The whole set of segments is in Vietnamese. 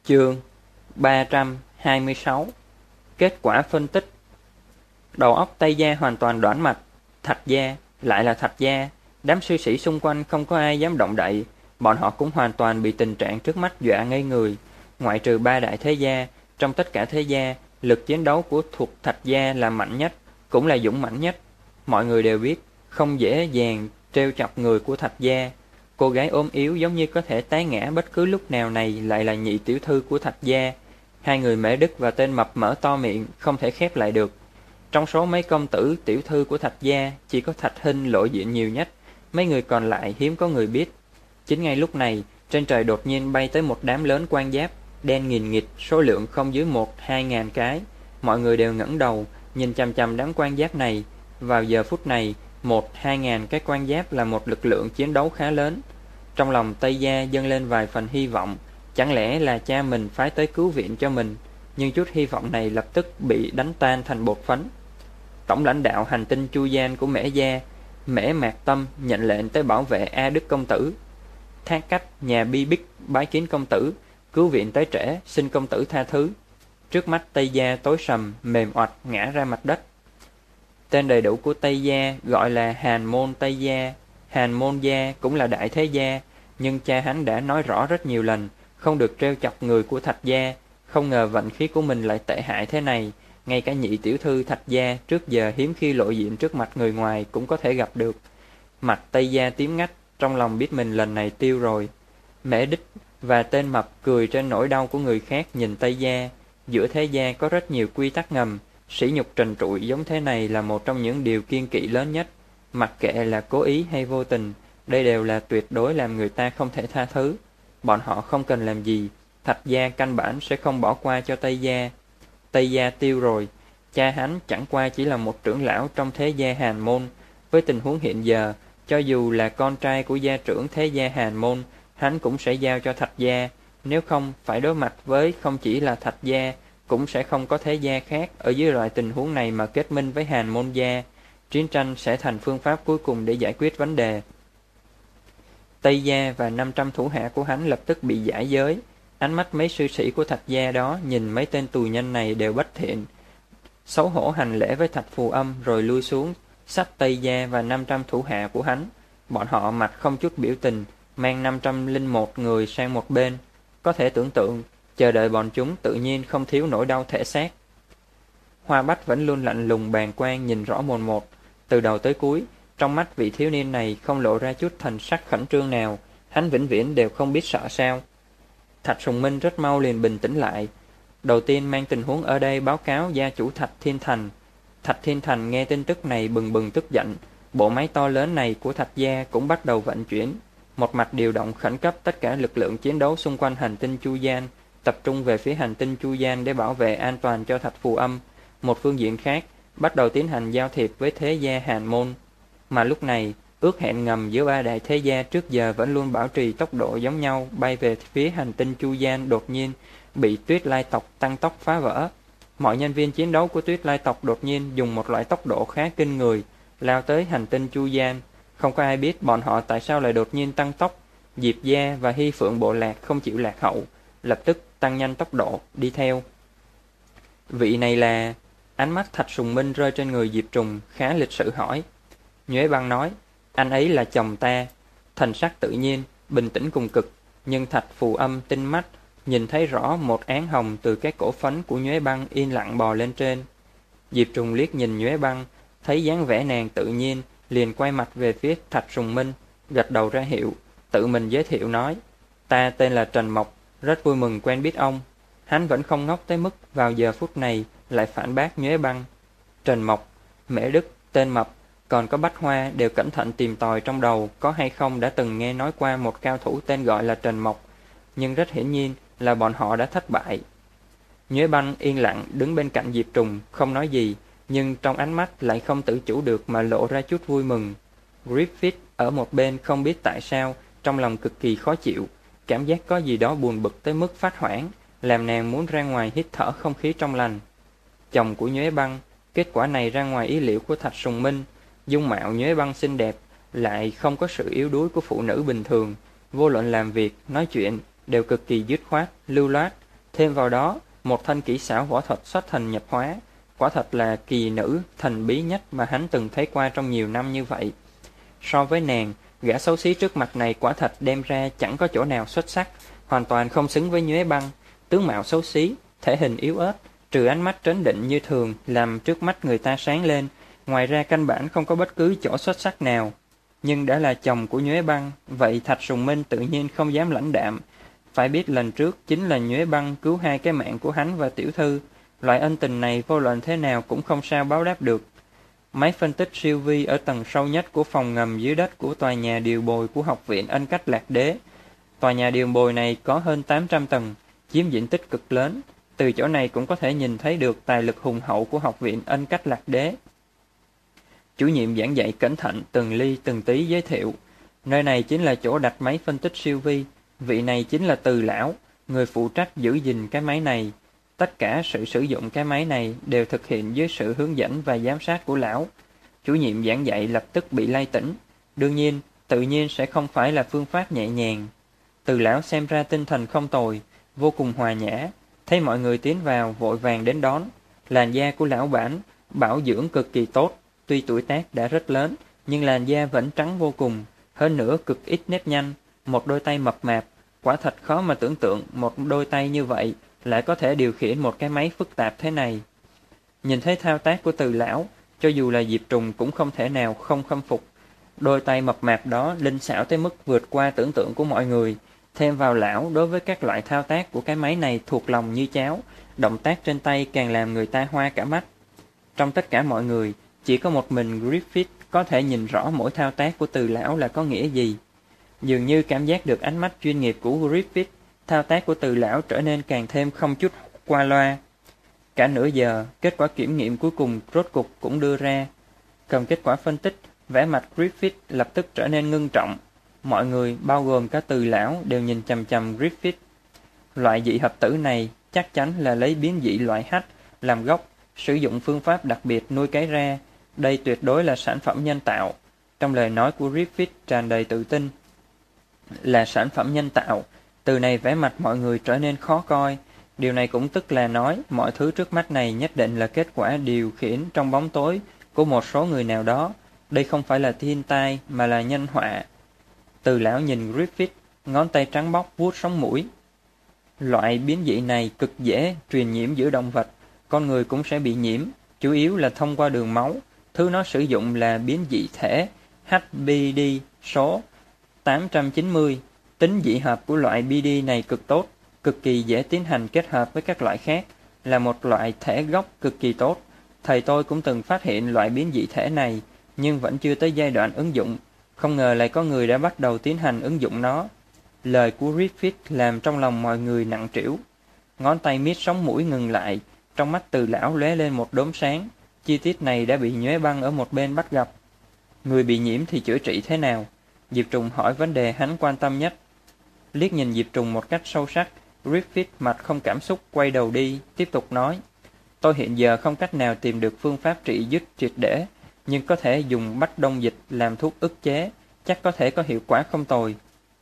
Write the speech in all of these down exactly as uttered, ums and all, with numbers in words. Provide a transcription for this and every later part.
Chương ba trăm hai mươi sáu. Kết quả phân tích. Đầu óc Tây Gia hoàn toàn đoán mạch. Thạch Gia, lại là Thạch Gia. Đám sư sĩ xung quanh không có ai dám động đậy. Bọn họ cũng hoàn toàn bị tình trạng trước mắt dọa ngây người. Ngoại trừ ba đại thế gia, trong tất cả thế gia, lực chiến đấu của thuộc Thạch Gia là mạnh nhất, cũng là dũng mãnh nhất. Mọi người đều biết, không dễ dàng trêu chọc người của Thạch Gia. Cô gái ốm yếu giống như có thể té ngã bất cứ lúc nào này lại là nhị tiểu thư của Thạch Gia. Hai người Mễ Đức và tên mập mở to miệng, không thể khép lại được. Trong số mấy công tử tiểu thư của Thạch Gia, chỉ có Thạch Hinh lộ diện nhiều nhất, mấy người còn lại hiếm có người biết. Chính ngay lúc này, trên trời đột nhiên bay tới một đám lớn quan giáp, đen nghìn nghịt, số lượng không dưới một hai ngàn cái. Mọi người đều ngẩng đầu, nhìn chằm chằm đám quan giáp này. Vào giờ phút này, một hai ngàn cái quan giáp là một lực lượng chiến đấu khá lớn. Trong lòng Tây Gia dâng lên vài phần hy vọng, chẳng lẽ là cha mình phái tới cứu viện cho mình, nhưng chút hy vọng này lập tức bị đánh tan thành bột phấn. Tổng lãnh đạo hành tinh Chu Gian của Mễ Gia, Mễ Mạc Tâm nhận lệnh tới bảo vệ A Đức công tử. Thác Cách, nhà Bi Bích bái kiến công tử, cứu viện tới trễ, xin công tử tha thứ. Trước mắt Tây Gia tối sầm, mềm oặt ngã ra mặt đất. Tên đầy đủ của Tây Gia gọi là Hàn Môn Tây Gia. Hàn Môn Gia cũng là đại thế gia, nhưng cha hắn đã nói rõ rất nhiều lần, không được trêu chọc người của Thạch Gia. Không ngờ vận khí của mình lại tệ hại thế này, ngay cả nhị tiểu thư Thạch Gia trước giờ hiếm khi lộ diện trước mặt người ngoài cũng có thể gặp được. Mặt Tây Gia tím ngắt, trong lòng biết mình lần này tiêu rồi. Mễ Đích và tên mập cười trên nỗi đau của người khác nhìn Tây Gia. Giữa thế gia có rất nhiều quy tắc ngầm, sỉ nhục trần trụi giống thế này là một trong những điều kiêng kỵ lớn nhất. Mặc kệ là cố ý hay vô tình, đây đều là tuyệt đối làm người ta không thể tha thứ. Bọn họ không cần làm gì, Thạch Gia căn bản sẽ không bỏ qua cho Tây Gia. Tây Gia tiêu rồi, cha hắn chẳng qua chỉ là một trưởng lão trong thế gia Hàn Môn. Với tình huống hiện giờ, cho dù là con trai của gia trưởng thế gia Hàn Môn, hắn cũng sẽ giao cho Thạch Gia. Nếu không, phải đối mặt với không chỉ là Thạch Gia, cũng sẽ không có thế gia khác ở dưới loại tình huống này mà kết minh với Hàn Môn Gia. Chiến tranh sẽ thành phương pháp cuối cùng để giải quyết vấn đề. Tây Gia và năm trăm thủ hạ của hắn lập tức bị giải giới. Ánh mắt mấy sư sĩ của Thạch Gia đó nhìn mấy tên tù nhân này đều bất thiện. Xấu hổ hành lễ với Thạch Phù Âm rồi lui xuống, xách Tây Gia và năm trăm thủ hạ của hắn. Bọn họ mặt không chút biểu tình, mang năm trăm lẻ một người sang một bên. Có thể tưởng tượng, chờ đợi bọn chúng tự nhiên không thiếu nỗi đau thể xác. Hoa Bách vẫn luôn lạnh lùng bàng quan nhìn rõ mồn một. Từ đầu tới cuối, trong mắt vị thiếu niên này không lộ ra chút thần sắc khẩn trương nào, hắn vĩnh viễn đều không biết sợ sao. Thạch Sùng Minh rất mau liền bình tĩnh lại. Đầu tiên mang tình huống ở đây báo cáo gia chủ Thạch Thiên Thành. Thạch Thiên Thành nghe tin tức này bừng bừng tức giận, bộ máy to lớn này của Thạch Gia cũng bắt đầu vận chuyển. Một mặt điều động khẩn cấp tất cả lực lượng chiến đấu xung quanh hành tinh Chu Gian, tập trung về phía hành tinh Chu Gian để bảo vệ an toàn cho Thạch Phù Âm. Một phương diện khác, bắt đầu tiến hành giao thiệp với thế gia Hàn Môn. Mà lúc này, ước hẹn ngầm giữa ba đại thế gia trước giờ vẫn luôn bảo trì tốc độ giống nhau bay về phía hành tinh Chu Gian đột nhiên bị Tuyết Lai tộc tăng tốc phá vỡ. Mọi nhân viên chiến đấu của Tuyết Lai tộc đột nhiên dùng một loại tốc độ khá kinh người, lao tới hành tinh Chu Gian. Không có ai biết bọn họ tại sao lại đột nhiên tăng tốc. Diệp Gia và Hy Phượng bộ lạc không chịu lạc hậu, lập tức tăng nhanh tốc độ, đi theo. Vị này là... Ánh mắt Thạch Sùng Minh rơi trên người Diệp Trùng, khá lịch sự hỏi. Nhuế Băng nói, anh ấy là chồng ta. Thần sắc tự nhiên, bình tĩnh cùng cực, nhưng Thạch Phù Âm tinh mắt, nhìn thấy rõ một án hồng từ cái cổ phấn của Nhuế Băng yên lặng bò lên trên. Diệp Trùng liếc nhìn Nhuế Băng, thấy dáng vẻ nàng tự nhiên, liền quay mặt về phía Thạch Sùng Minh, gật đầu ra hiệu, tự mình giới thiệu nói, ta tên là Trần Mộc, rất vui mừng quen biết ông. Hắn vẫn không ngốc tới mức vào giờ phút này lại phản bác Nhuế Băng. Trần Mộc, Mễ Đức, tên mập, còn có Bách Hoa đều cẩn thận tìm tòi trong đầu có hay không đã từng nghe nói qua một cao thủ tên gọi là Trần Mộc, nhưng rất hiển nhiên là bọn họ đã thất bại. Nhuế Băng yên lặng đứng bên cạnh Diệp Trùng, không nói gì, nhưng trong ánh mắt lại không tự chủ được mà lộ ra chút vui mừng. Griffith ở một bên không biết tại sao, trong lòng cực kỳ khó chịu, cảm giác có gì đó buồn bực tới mức phát hoảng, làm nàng muốn ra ngoài hít thở không khí trong lành. Chồng của Nhuế Băng, kết quả này ra ngoài ý liệu của Thạch Sùng Minh. Dung mạo Nhuế Băng xinh đẹp, lại không có sự yếu đuối của phụ nữ bình thường, vô luận làm việc, nói chuyện đều cực kỳ dứt khoát, lưu loát, Thêm vào đó, một thanh kỹ xảo võ thuật xuất thần nhập hóa, quả thật là kỳ nữ thần bí nhất mà hắn từng thấy qua trong nhiều năm như vậy. So với nàng, gã xấu xí trước mặt này quả thật đem ra chẳng có chỗ nào xuất sắc, hoàn toàn không xứng với Nhuế Băng. Tướng mạo xấu xí, thể hình yếu ớt, trừ ánh mắt trấn định như thường làm trước mắt người ta sáng lên, ngoài ra căn bản không có bất cứ chỗ xuất sắc nào. Nhưng đã là chồng của Nhuế Băng, vậy Thạch Sùng Minh tự nhiên không dám lãnh đạm. Phải biết lần trước chính là Nhuế Băng cứu hai cái mạng của hắn và tiểu thư, loại ân tình này vô luận thế nào cũng không sao báo đáp được. Máy phân tích siêu vi ở tầng sâu nhất của phòng ngầm dưới đất của tòa nhà điều bồi của Học viện Ân Cách Lạc Đế. Tòa nhà điều bồi này có hơn tám trăm tầng, chiếm diện tích cực lớn. Từ chỗ này cũng có thể nhìn thấy được tài lực hùng hậu của Học viện Ân Cách Lạc Đế. Chủ nhiệm giảng dạy cẩn thận từng ly từng tí giới thiệu. Nơi này chính là chỗ đặt máy phân tích siêu vi. Vị này chính là Từ Lão, người phụ trách giữ gìn cái máy này. Tất cả sự sử dụng cái máy này đều thực hiện dưới sự hướng dẫn và giám sát của lão. Chủ nhiệm giảng dạy lập tức bị lay tỉnh. Đương nhiên, tự nhiên sẽ không phải là phương pháp nhẹ nhàng. Từ Lão xem ra tinh thần không tồi, vô cùng hòa nhã. Thấy mọi người tiến vào, vội vàng đến đón. Làn da của lão bản, bảo dưỡng cực kỳ tốt. Tuy tuổi tác đã rất lớn, nhưng làn da vẫn trắng vô cùng. Hơn nữa cực ít nếp nhăn, một đôi tay mập mạp. Quả thật khó mà tưởng tượng một đôi tay như vậy lại có thể điều khiển một cái máy phức tạp thế này. Nhìn thấy thao tác của Từ Lão, cho dù là Diệp Trùng cũng không thể nào không khâm phục. Đôi tay mập mạp đó linh xảo tới mức vượt qua tưởng tượng của mọi người. Thêm vào lão đối với các loại thao tác của cái máy này thuộc lòng như cháo, động tác trên tay càng làm người ta hoa cả mắt. Trong tất cả mọi người, chỉ có một mình Griffith có thể nhìn rõ mỗi thao tác của Từ Lão là có nghĩa gì. Dường như cảm giác được ánh mắt chuyên nghiệp của Griffith, thao tác của Từ Lão trở nên càng thêm không chút qua loa. Cả nửa giờ, kết quả kiểm nghiệm cuối cùng rốt cục cũng đưa ra. Cầm kết quả phân tích, vẻ mặt Griffith lập tức trở nên ngưng trọng. Mọi người, bao gồm cả Từ Lão, đều nhìn chằm chằm Griffith. Loại dị hợp tử này chắc chắn là lấy biến dị loại H làm gốc, sử dụng phương pháp đặc biệt nuôi cấy ra. Đây tuyệt đối là sản phẩm nhân tạo. Trong lời nói của Griffith tràn đầy tự tin. Là sản phẩm nhân tạo. Từ này vẻ mặt mọi người trở nên khó coi. Điều này cũng tức là nói mọi thứ trước mắt này nhất định là kết quả điều khiển trong bóng tối của một số người nào đó. Đây không phải là thiên tai mà là nhân họa. Từ Lão nhìn Griffith, ngón tay trắng bóc vuốt sống mũi. Loại biến dị này cực dễ truyền nhiễm giữa động vật, con người cũng sẽ bị nhiễm, chủ yếu là thông qua đường máu. Thứ nó sử dụng là biến dị thể hát bê đê số tám trăm chín mươi. Tính dị hợp của loại bê đê này cực tốt, cực kỳ dễ tiến hành kết hợp với các loại khác, là một loại thể gốc cực kỳ tốt. Thầy tôi cũng từng phát hiện loại biến dị thể này, nhưng vẫn chưa tới giai đoạn ứng dụng. Không ngờ lại có người đã bắt đầu tiến hành ứng dụng nó. Lời của Griffith làm trong lòng mọi người nặng trĩu. Ngón tay miết sống mũi ngừng lại, trong mắt Từ Lão lóe lên một đốm sáng. Chi tiết này đã bị Nhuế Băng ở một bên bắt gặp. Người bị nhiễm thì chữa trị thế nào? Diệp Trùng hỏi vấn đề hắn quan tâm nhất. Liếc nhìn Diệp Trùng một cách sâu sắc, Griffith mặt không cảm xúc quay đầu đi, tiếp tục nói. Tôi hiện giờ không cách nào tìm được phương pháp trị dứt triệt để, nhưng có thể dùng bách đông dịch làm thuốc ức chế, chắc có thể có hiệu quả không tồi.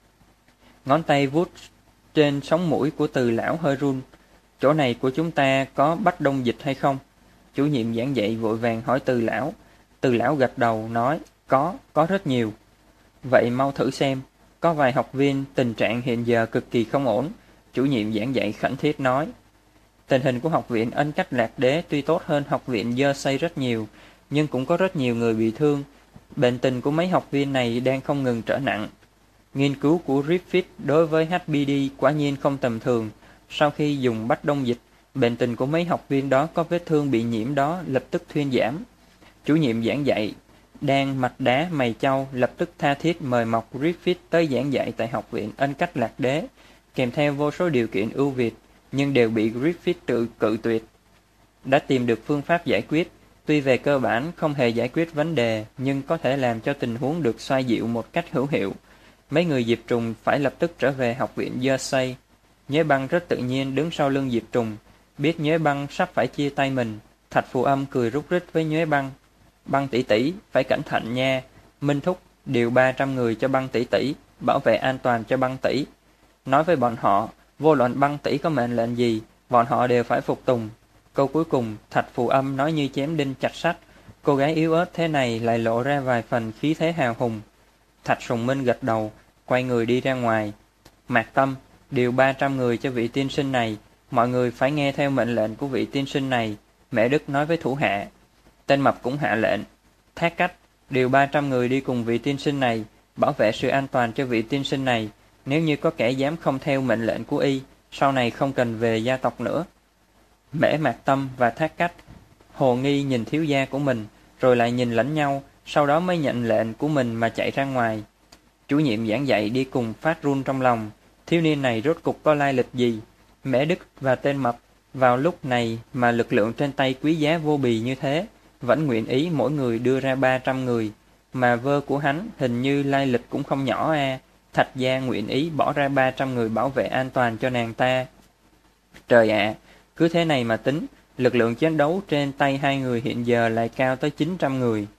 Ngón tay vuốt trên sống mũi của Từ Lão hơi run. Chỗ này của chúng ta có bách đông dịch hay không? Chủ nhiệm giảng dạy vội vàng hỏi Từ Lão. Từ Lão gật đầu nói, có, có rất nhiều. Vậy mau thử xem. Có vài học viên tình trạng hiện giờ cực kỳ không ổn. Chủ nhiệm giảng dạy khẩn thiết nói. Tình hình của học viện Ân Cách Lạc Đế tuy tốt hơn học viện Dơ Xây rất nhiều, nhưng cũng có rất nhiều người bị thương. Bệnh tình của mấy học viên này đang không ngừng trở nặng. Nghiên cứu của Griffith đối với hát bê đê quả nhiên không tầm thường. Sau khi dùng bách đông dịch, bệnh tình của mấy học viên đó có vết thương bị nhiễm đó lập tức thuyên giảm. Chủ nhiệm giảng dạy đang mặt đá mày châu lập tức tha thiết mời mọc Griffith tới giảng dạy tại học viện Ân Cách Lạc Đế, kèm theo vô số điều kiện ưu việt, nhưng đều bị Griffith tự cự tuyệt. Đã tìm được phương pháp giải quyết, tuy về cơ bản không hề giải quyết vấn đề, nhưng có thể làm cho tình huống được xoa dịu một cách hữu hiệu. Mấy người Diệp Trùng phải lập tức trở về học viện Dơ Xây. Nhuế Băng rất tự nhiên đứng sau lưng Diệp Trùng, biết Nhuế Băng sắp phải chia tay mình. Thạch Phù Âm cười rúc rích với Nhuế Băng. Băng tỷ tỷ, phải cẩn thận nha. Minh Thúc điều ba trăm người cho Băng tỷ tỷ, bảo vệ an toàn cho Băng tỷ. Nói với bọn họ, Vô luận Băng tỷ có mệnh lệnh gì, bọn họ đều phải phục tùng. Câu cuối cùng, Thạch Phù Âm nói như chém đinh chặt sắt. Cô gái yếu ớt thế này lại lộ ra vài phần khí thế hào hùng. Thạch Sùng Minh gật đầu, quay người đi ra ngoài. Mạc Tâm, điều ba trăm người cho vị tiên sinh này, mọi người phải nghe theo mệnh lệnh của vị tiên sinh này, Mẹ Đức nói với thủ hạ. Tên Mập cũng hạ lệnh. Thác Cách, điều ba trăm người đi cùng vị tiên sinh này, bảo vệ sự an toàn cho vị tiên sinh này. Nếu như có kẻ dám không theo mệnh lệnh của y, sau này không cần về gia tộc nữa. Mễ Mạc Tâm và Thác Cách hồ nghi nhìn thiếu gia của mình, rồi lại nhìn lẫn nhau, sau đó mới nhận lệnh của mình mà chạy ra ngoài. Chủ nhiệm giảng dạy đi cùng phát run trong lòng, thiếu niên này rốt cục có lai lịch gì? Mễ Đức và tên Mập vào lúc này mà lực lượng trên tay quý giá vô bì như thế, vẫn nguyện ý mỗi người đưa ra ba trăm người, mà vơ của hắn hình như lai lịch cũng không nhỏ a. Thạch gia nguyện ý bỏ ra ba trăm người bảo vệ an toàn cho nàng ta. Trời ạ, cứ thế này mà tính, lực lượng chiến đấu trên tay hai người hiện giờ lại cao tới chín trăm người.